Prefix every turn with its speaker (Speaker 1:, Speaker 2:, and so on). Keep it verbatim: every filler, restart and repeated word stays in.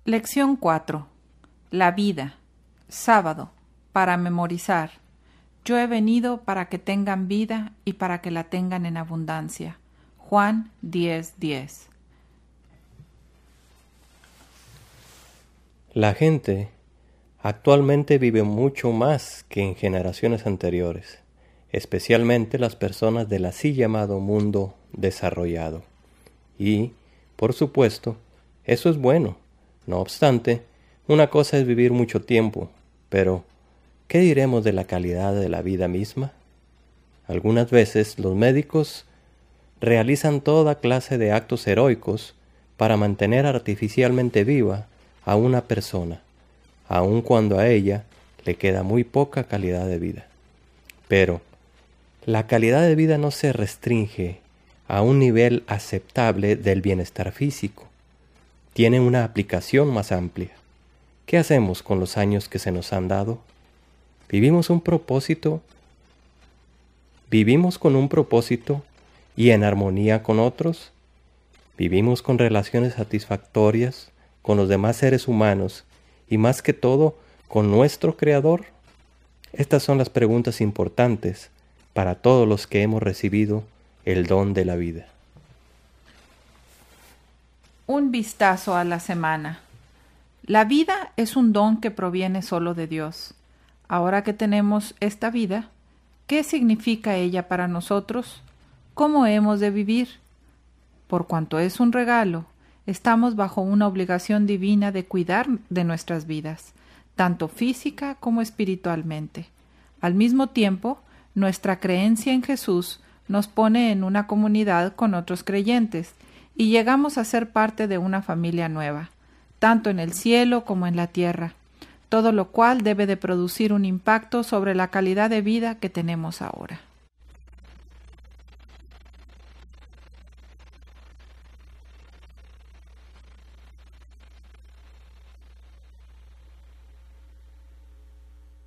Speaker 1: Lección cuatro. La vida. Sábado. Para memorizar. Yo he venido para que tengan vida y para que la tengan en abundancia. Juan diez diez.
Speaker 2: La gente actualmente vive mucho más que en generaciones anteriores, especialmente las personas del así llamado mundo desarrollado. Y, por supuesto, eso es bueno. No obstante, una cosa es vivir mucho tiempo, pero ¿qué diremos de la calidad de la vida misma? Algunas veces los médicos realizan toda clase de actos heroicos para mantener artificialmente viva a una persona, aun cuando a ella le queda muy poca calidad de vida. Pero la calidad de vida no se restringe a un nivel aceptable del bienestar físico. Tiene una aplicación más amplia. ¿Qué hacemos con los años que se nos han dado? ¿Vivimos un propósito? ¿Vivimos con un propósito y en armonía con otros? ¿Vivimos con relaciones satisfactorias con los demás seres humanos y más que todo con nuestro Creador? Estas son las preguntas importantes para todos los que hemos recibido el don de la vida.
Speaker 1: Un vistazo a la semana. La vida es un don que proviene solo de Dios. Ahora que tenemos esta vida, ¿qué significa ella para nosotros? ¿Cómo hemos de vivir? Por cuanto es un regalo, estamos bajo una obligación divina de cuidar de nuestras vidas, tanto física como espiritualmente. Al mismo tiempo, nuestra creencia en Jesús nos pone en una comunidad con otros creyentes y llegamos a ser parte de una familia nueva, tanto en el cielo como en la tierra, todo lo cual debe de producir un impacto sobre la calidad de vida que tenemos ahora.